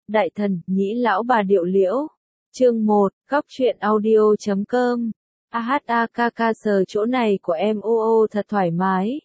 Đại thần, nhĩ lão bà điệu liễu. Chương 1, góc truyện audio.com. AHAKK sờ chỗ này của em ô thật thoải mái.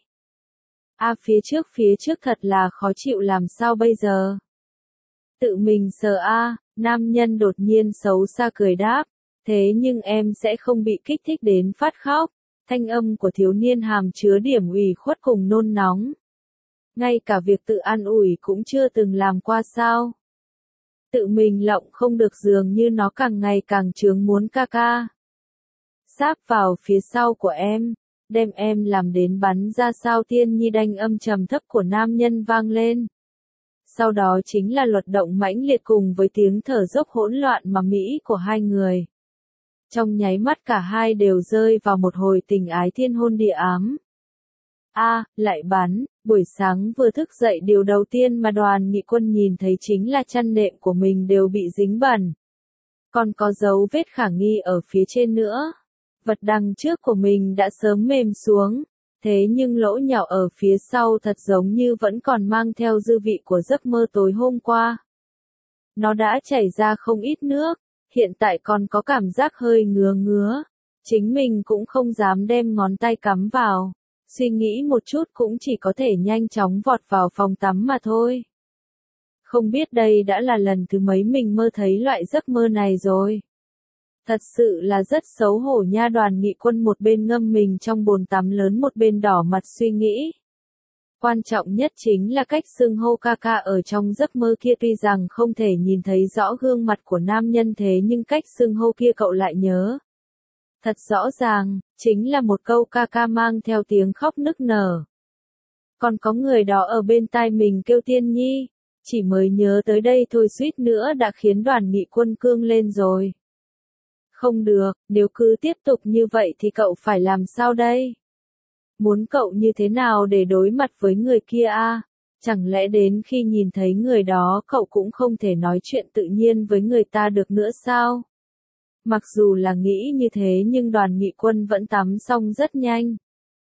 Phía trước thật là khó chịu làm sao bây giờ? Tự mình sờ nam nhân đột nhiên xấu xa cười đáp. Thế nhưng em sẽ không bị kích thích đến phát khóc. Thanh âm của thiếu niên hàm chứa điểm ủy khuất cùng nôn nóng. Ngay cả việc tự an ủi cũng chưa từng làm qua sao? Tự mình lộng không được dường như nó càng ngày càng chướng muốn ca. Sáp vào phía sau của em, đem em làm đến bắn ra sao Tiên Nhi đanh âm trầm thấp của nam nhân vang lên. Sau đó chính là luật động mãnh liệt cùng với tiếng thở dốc hỗn loạn mà mỹ của hai người. Trong nháy mắt cả hai đều rơi vào một hồi tình ái thiên hôn địa ám. Lại bắn, buổi sáng vừa thức dậy điều đầu tiên mà Đoàn Nghị Quân nhìn thấy chính là chăn nệm của mình đều bị dính bẩn. Còn có dấu vết khả nghi ở phía trên nữa. Vật đằng trước của mình đã sớm mềm xuống, thế nhưng lỗ nhỏ ở phía sau thật giống như vẫn còn mang theo dư vị của giấc mơ tối hôm qua. Nó đã chảy ra không ít nước, hiện tại còn có cảm giác hơi ngứa. Chính mình cũng không dám đem ngón tay cắm vào. Suy nghĩ một chút cũng chỉ có thể nhanh chóng vọt vào phòng tắm mà thôi. Không biết đây đã là lần thứ mấy mình mơ thấy loại giấc mơ này rồi. Thật sự là rất xấu hổ nha. Đoàn Nghị Quân một bên ngâm mình trong bồn tắm lớn một bên đỏ mặt suy nghĩ. Quan trọng nhất chính là cách xưng hô ca ở trong giấc mơ kia, tuy rằng không thể nhìn thấy rõ gương mặt của nam nhân thế nhưng cách xưng hô kia cậu lại nhớ. Thật rõ ràng, chính là một câu ca mang theo tiếng khóc nức nở. Còn có người đó ở bên tai mình kêu Tiên Nhi, chỉ mới nhớ tới đây thôi suýt nữa đã khiến Đoàn Nghị Quân cương lên rồi. Không được, nếu cứ tiếp tục như vậy thì cậu phải làm sao đây? Muốn cậu như thế nào để đối mặt với người kia Chẳng lẽ đến khi nhìn thấy người đó cậu cũng không thể nói chuyện tự nhiên với người ta được nữa sao? Mặc dù là nghĩ như thế nhưng Đoàn Nghị Quân vẫn tắm xong rất nhanh.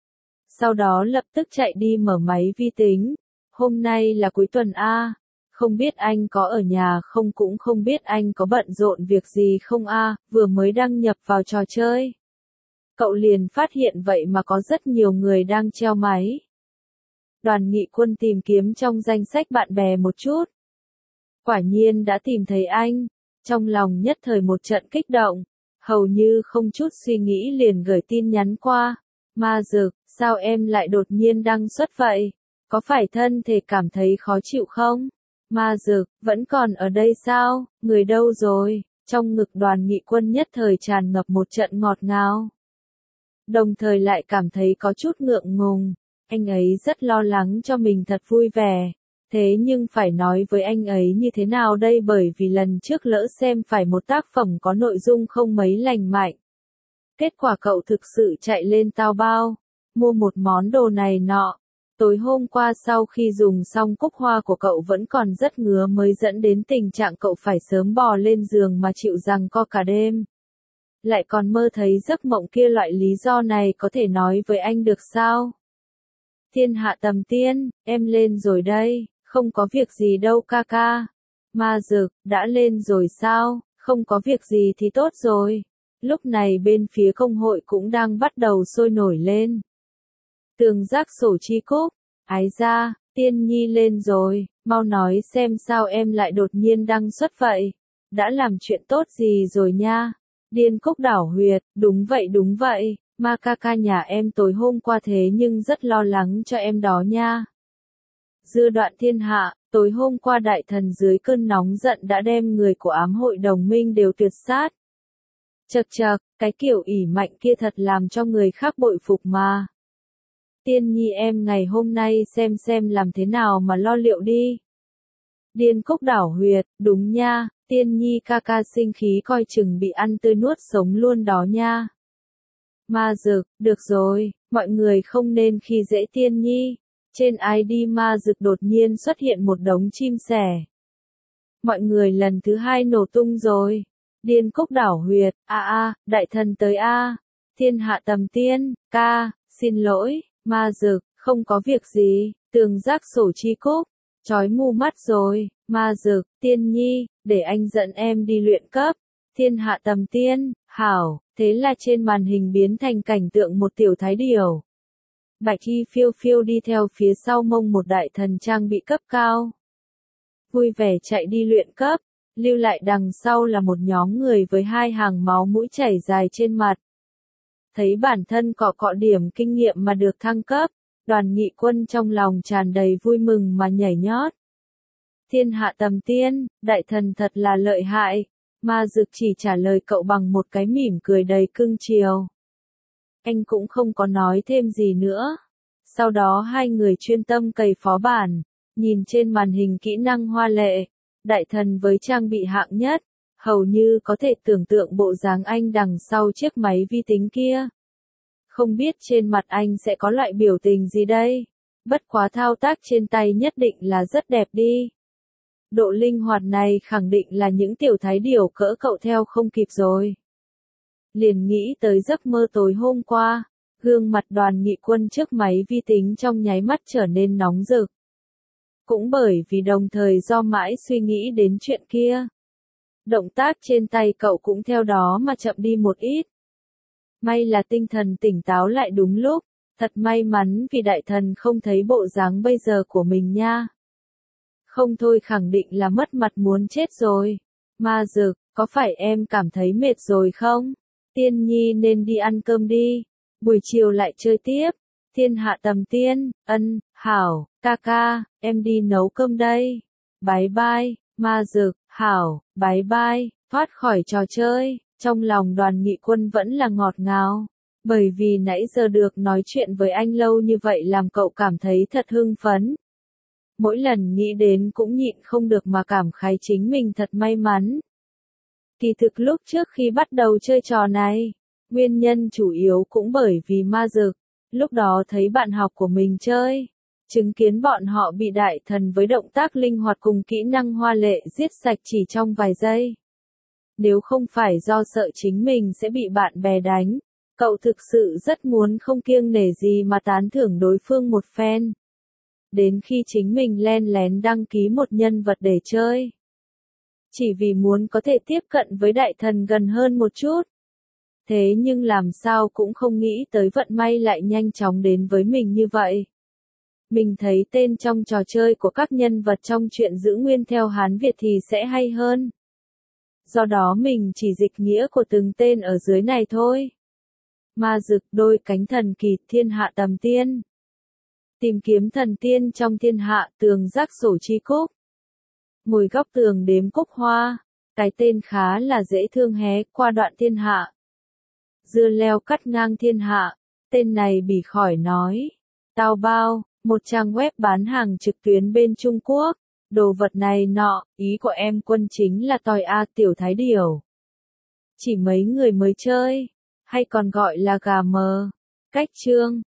Sau đó lập tức chạy đi mở máy vi tính. Hôm nay là cuối tuần không biết anh có ở nhà không, cũng không biết anh có bận rộn việc gì không vừa mới đăng nhập vào trò chơi. Cậu liền phát hiện vậy mà có rất nhiều người đang treo máy. Đoàn Nghị Quân tìm kiếm trong danh sách bạn bè một chút. Quả nhiên đã tìm thấy anh. Trong lòng nhất thời một trận kích động, hầu như không chút suy nghĩ liền gửi tin nhắn qua. Ma Dực, sao em lại đột nhiên đăng xuất vậy? Có phải thân thể cảm thấy khó chịu không? Ma Dực, vẫn còn ở đây sao? Người đâu rồi? Trong ngực Đoàn Nghị Quân nhất thời tràn ngập một trận ngọt ngào. Đồng thời lại cảm thấy có chút ngượng ngùng. Anh ấy rất lo lắng cho mình thật vui vẻ. Thế nhưng phải nói với anh ấy như thế nào đây, bởi vì lần trước lỡ xem phải một tác phẩm có nội dung không mấy lành mạnh. Kết quả cậu thực sự chạy lên Taobao, mua một món đồ này nọ. Tối hôm qua sau khi dùng xong cúc hoa của cậu vẫn còn rất ngứa mới dẫn đến tình trạng cậu phải sớm bò lên giường mà chịu giằng co cả đêm. Lại còn mơ thấy giấc mộng kia, loại lý do này có thể nói với anh được sao? Thiên hạ tầm tiên, em lên rồi đây. Không có việc gì đâu ca. Ma Dực, đã lên rồi sao? Không có việc gì thì tốt rồi. Lúc này bên phía công hội cũng đang bắt đầu sôi nổi lên. Tường Giác Sổ Chi Cúc, ái ra, Tiên Nhi lên rồi, mau nói xem sao em lại đột nhiên đăng xuất vậy. Đã làm chuyện tốt gì rồi nha? Điên Cúc Đảo Huyệt, đúng vậy, ma ca nhà em tối hôm qua thế nhưng rất lo lắng cho em đó nha. Dư Đoạn Thiên Hạ, tối hôm qua đại thần dưới cơn nóng giận đã đem người của ám hội đồng minh đều tuyệt sát. Chậc, cái kiểu ỷ mạnh kia thật làm cho người khác bội phục mà. Tiên Nhi em ngày hôm nay xem làm thế nào mà lo liệu đi. Điên Cúc Đảo Huyệt, đúng nha, Tiên Nhi ca sinh khí coi chừng bị ăn tươi nuốt sống luôn đó nha. Ma Dực, được rồi, mọi người không nên khi dễ Tiên Nhi. Trên ID Ma Dực đột nhiên xuất hiện một đống chim sẻ. Mọi người lần thứ 2 nổ tung rồi. Điên Cúc Đảo Huyệt, đại thần tới Thiên hạ tầm tiên, xin lỗi, Ma Dực, không có việc gì. Tường Giác Sổ Chi Cúc, chói mù mắt rồi, Ma Dực, Tiên Nhi, để anh dẫn em đi luyện cấp. Thiên Hạ Tầm Tiên, hảo, thế là trên màn hình biến thành cảnh tượng một tiểu thái điểu. Bạch y phiêu phiêu đi theo phía sau mông một đại thần trang bị cấp cao. Vui vẻ chạy đi luyện cấp, lưu lại đằng sau là một nhóm người với hai hàng máu mũi chảy dài trên mặt. Thấy bản thân cọ cọ điểm kinh nghiệm mà được thăng cấp, Đoàn Nghị Quân trong lòng tràn đầy vui mừng mà nhảy nhót. Thiên Hạ Tầm Tiên, đại thần thật là lợi hại. Ma Dực chỉ trả lời cậu bằng một cái mỉm cười đầy cưng chiều. Anh cũng không có nói thêm gì nữa. Sau đó hai người chuyên tâm cày phó bản, nhìn trên màn hình kỹ năng hoa lệ, đại thần với trang bị hạng nhất, hầu như có thể tưởng tượng bộ dáng anh đằng sau chiếc máy vi tính kia. Không biết trên mặt anh sẽ có loại biểu tình gì đây, bất quá thao tác trên tay nhất định là rất đẹp đi. Độ linh hoạt này khẳng định là những tiểu thái điểu cỡ cậu theo không kịp rồi. Liền nghĩ tới giấc mơ tối hôm qua, gương mặt Đoàn Nghị Quân trước máy vi tính trong nháy mắt trở nên nóng rực. Cũng bởi vì đồng thời do mãi suy nghĩ đến chuyện kia. Động tác trên tay cậu cũng theo đó mà chậm đi một ít. May là tinh thần tỉnh táo lại đúng lúc, thật may mắn vì đại thần không thấy bộ dáng bây giờ của mình nha. Không thôi khẳng định là mất mặt muốn chết rồi. Ma Dực, có phải em cảm thấy mệt rồi không? Tiên Nhi nên đi ăn cơm đi. Buổi chiều lại chơi tiếp. Thiên Hạ Tầm Tiên, hảo, ca ca, em đi nấu cơm đây. Bye bye, Ma Dực, hảo, bye bye, thoát khỏi trò chơi. Trong lòng Đoàn Nghị Quân vẫn là ngọt ngào. Bởi vì nãy giờ được nói chuyện với anh lâu như vậy làm cậu cảm thấy thật hưng phấn. Mỗi lần nghĩ đến cũng nhịn không được mà cảm khái chính mình thật may mắn. Kỳ thực lúc trước khi bắt đầu chơi trò này, nguyên nhân chủ yếu cũng bởi vì Ma Dực, lúc đó thấy bạn học của mình chơi, chứng kiến bọn họ bị đại thần với động tác linh hoạt cùng kỹ năng hoa lệ giết sạch chỉ trong vài giây. Nếu không phải do sợ chính mình sẽ bị bạn bè đánh, cậu thực sự rất muốn không kiêng nể gì mà tán thưởng đối phương một phen. Đến khi chính mình len lén đăng ký một nhân vật để chơi. Chỉ vì muốn có thể tiếp cận với đại thần gần hơn một chút. Thế nhưng làm sao cũng không nghĩ tới vận may lại nhanh chóng đến với mình như vậy. Mình thấy tên trong trò chơi của các nhân vật trong truyện giữ nguyên theo Hán Việt thì sẽ hay hơn. Do đó mình chỉ dịch nghĩa của từng tên ở dưới này thôi. Ma Dực, đôi cánh thần kỳ, Thiên Hạ Tầm Tiên. Tìm kiếm thần tiên trong thiên hạ, tường giác sổ chi cúc. Ngồi góc tường đếm cúc hoa, cái tên khá là dễ thương hé, qua đoạn thiên hạ. Dưa leo cắt ngang thiên hạ, tên này bỉ khỏi nói. Tao bao, một trang web bán hàng trực tuyến bên Trung Quốc. Đồ vật này nọ, ý của em Quân chính là tòi a tiểu thái điểu. Chỉ mấy người mới chơi, hay còn gọi là gà mờ. Cách chương